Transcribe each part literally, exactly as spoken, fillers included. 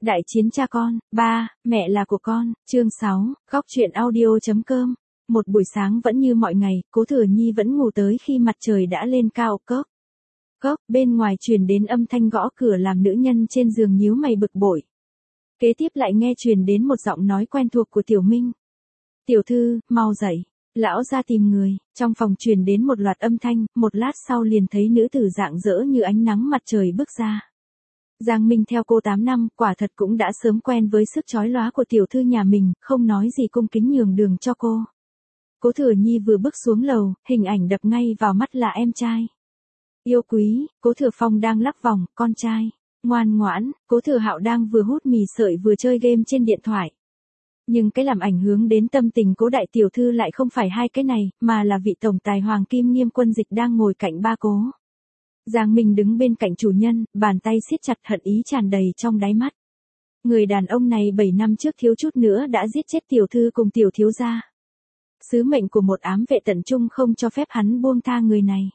Đại chiến cha con, ba, mẹ là của con, chương sáu, góc truyện audio.com. Một buổi sáng vẫn như mọi ngày, Cố Thừa Nhi vẫn ngủ tới khi mặt trời đã lên cao. Cốc, cốc, bên ngoài truyền đến âm thanh gõ cửa làm nữ nhân trên giường nhíu mày bực bội. Kế tiếp lại nghe truyền đến một giọng nói quen thuộc của Tiểu Minh. Tiểu thư, mau dậy, lão ra tìm người. Trong phòng truyền đến một loạt âm thanh, một lát sau liền thấy nữ tử rạng rỡ như ánh nắng mặt trời bước ra. Giang Minh theo cô tám năm, quả thật cũng đã sớm quen với sức chói lóa của tiểu thư nhà mình, không nói gì cung kính nhường đường cho cô. Cố Thừa Nhi vừa bước xuống lầu, hình ảnh đập ngay vào mắt là em trai. Yêu quý, Cố Thừa Phong đang lắc vòng, con trai. Ngoan ngoãn, Cố Thừa Hạo đang vừa hút mì sợi vừa chơi game trên điện thoại. Nhưng cái làm ảnh hưởng đến tâm tình Cố đại tiểu thư lại không phải hai cái này, mà là vị tổng tài Hoàng Kim Nghiêm Quân Dịch đang ngồi cạnh ba Cố. Giang Minh đứng bên cạnh chủ nhân, bàn tay siết chặt hận ý tràn đầy trong đáy mắt. Người đàn ông này bảy năm trước thiếu chút nữa đã giết chết tiểu thư cùng tiểu thiếu gia. Sứ mệnh của một ám vệ tận trung không cho phép hắn buông tha người này.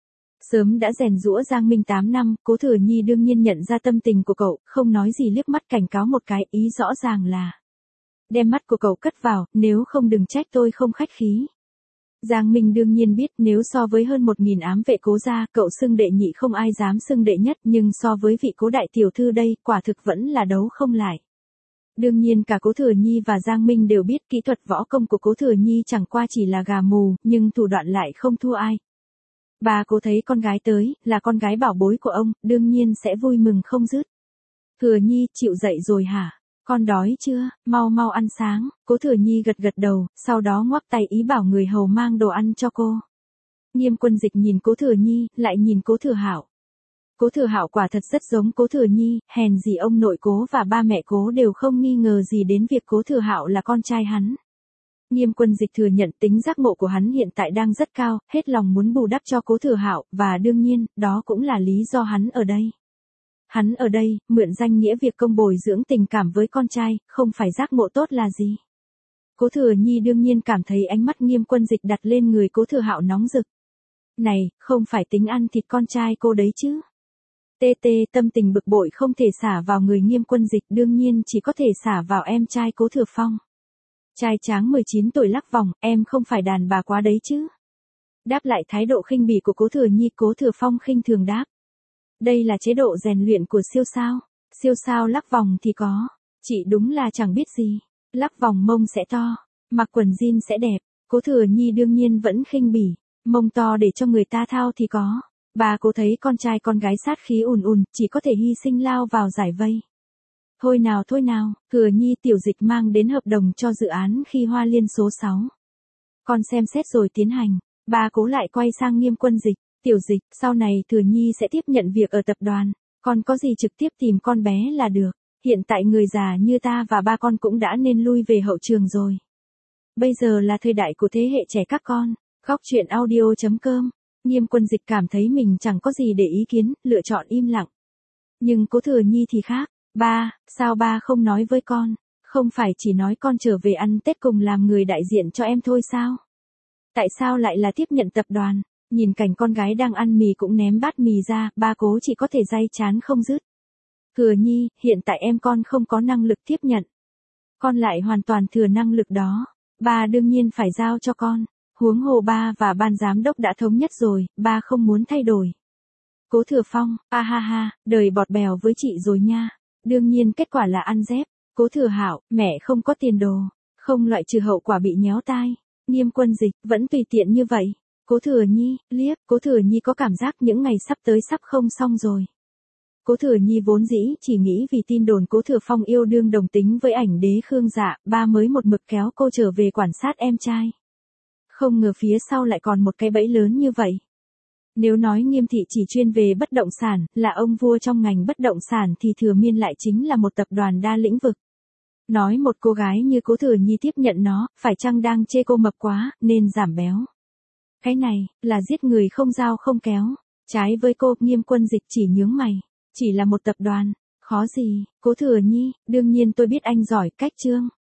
Sớm đã rèn giũa Giang Minh tám năm, Cố Thừa Nhi đương nhiên nhận ra tâm tình của cậu, không nói gì liếc mắt cảnh cáo một cái, ý rõ ràng là đem mắt của cậu cất vào, nếu không đừng trách tôi không khách khí. Giang Minh đương nhiên biết nếu so với hơn một nghìn ám vệ Cố gia, cậu xưng đệ nhị không ai dám xưng đệ nhất, nhưng so với vị Cố đại tiểu thư đây, quả thực vẫn là đấu không lại. Đương nhiên cả Cố Thừa Nhi và Giang Minh đều biết kỹ thuật võ công của Cố Thừa Nhi chẳng qua chỉ là gà mù, nhưng thủ đoạn lại không thua ai. Bà Cố thấy con gái tới, là con gái bảo bối của ông, đương nhiên sẽ vui mừng không dứt. Thừa Nhi, chịu dậy rồi hả? Con đói chưa, mau mau ăn sáng. Cố Thừa Nhi gật gật đầu, sau đó ngoắc tay ý bảo người hầu mang đồ ăn cho cô. Nghiêm Quân Dịch nhìn Cố Thừa Nhi, lại nhìn Cố Thừa Hạo. Cố Thừa Hạo quả thật rất giống Cố Thừa Nhi, hèn gì ông nội Cố và ba mẹ Cố đều không nghi ngờ gì đến việc Cố Thừa Hạo là con trai hắn. Nghiêm Quân Dịch thừa nhận tính giác ngộ của hắn hiện tại đang rất cao, hết lòng muốn bù đắp cho Cố Thừa Hạo, và đương nhiên, đó cũng là lý do hắn ở đây. Hắn ở đây, mượn danh nghĩa việc công bồi dưỡng tình cảm với con trai, không phải giác ngộ tốt là gì. Cố Thừa Nhi đương nhiên cảm thấy ánh mắt Nghiêm Quân Dịch đặt lên người Cố Thừa Hạo nóng rực. Này, không phải tính ăn thịt con trai cô đấy chứ. Tê tê tâm tình bực bội không thể xả vào người Nghiêm Quân Dịch, đương nhiên chỉ có thể xả vào em trai Cố Thừa Phong. Trai tráng mười chín tuổi lắc vòng, em không phải đàn bà quá đấy chứ. Đáp lại thái độ khinh bỉ của Cố Thừa Nhi, Cố Thừa Phong khinh thường đáp. Đây là chế độ rèn luyện của siêu sao. Siêu sao lắc vòng thì có. Chị đúng là chẳng biết gì. Lắc vòng mông sẽ to. Mặc quần jean sẽ đẹp. Cố Thừa Nhi đương nhiên vẫn khinh bỉ. Mông to để cho người ta thao thì có. Bà Cố thấy con trai con gái sát khí ùn ùn, chỉ có thể hy sinh lao vào giải vây. Thôi nào thôi nào, Thừa Nhi tiểu dịch mang đến hợp đồng cho dự án Khi Hoa Liên số sáu. Con xem xét rồi tiến hành. Bà Cố lại quay sang Nghiêm Quân Dịch. Tiểu Dịch, sau này Thừa Nhi sẽ tiếp nhận việc ở tập đoàn, con có gì trực tiếp tìm con bé là được, hiện tại người già như ta và ba con cũng đã nên lui về hậu trường rồi. Bây giờ là thời đại của thế hệ trẻ các con. Góc truyện audio.com. Nghiêm Quân Dịch cảm thấy mình chẳng có gì để ý kiến, lựa chọn im lặng. Nhưng Cố Thừa Nhi thì khác. Ba, sao ba không nói với con? Không phải chỉ nói con trở về ăn Tết cùng làm người đại diện cho em thôi sao? Tại sao lại là tiếp nhận tập đoàn? Nhìn cảnh con gái đang ăn mì cũng ném bát mì ra, ba Cố chỉ có thể day chán không dứt. Thừa Nhi, hiện tại em con không có năng lực tiếp nhận. Con lại hoàn toàn thừa năng lực đó. Ba đương nhiên phải giao cho con. Huống hồ ba và ban giám đốc đã thống nhất rồi, ba không muốn thay đổi. Cố Thừa Phong, a ha ha, đời bọt bèo với chị rồi nha. Đương nhiên kết quả là ăn dép. Cố Thừa Hạo, mẹ không có tiền đồ. Không loại trừ hậu quả bị nhéo tai. Nghiêm Quân Dịch, vẫn tùy tiện như vậy. Cố Thừa Nhi, liếc, Cố Thừa Nhi có cảm giác những ngày sắp tới sắp không xong rồi. Cố Thừa Nhi vốn dĩ chỉ nghĩ vì tin đồn Cố Thừa Phong yêu đương đồng tính với ảnh đế Khương Dạ, ba mới một mực kéo cô trở về quản sát em trai. Không ngờ phía sau lại còn một cái bẫy lớn như vậy. Nếu nói Nghiêm thị chỉ chuyên về bất động sản, là ông vua trong ngành bất động sản thì Thừa Miên lại chính là một tập đoàn đa lĩnh vực. Nói một cô gái như Cố Thừa Nhi tiếp nhận nó, phải chăng đang chê cô mập quá, nên giảm béo. Cái này, là giết người không dao không kéo. Trái với cô, Nghiêm Quân Dịch chỉ nhướng mày. Chỉ là một tập đoàn. Khó gì, Cố Thừa Nhi, đương nhiên tôi biết anh giỏi cách chương.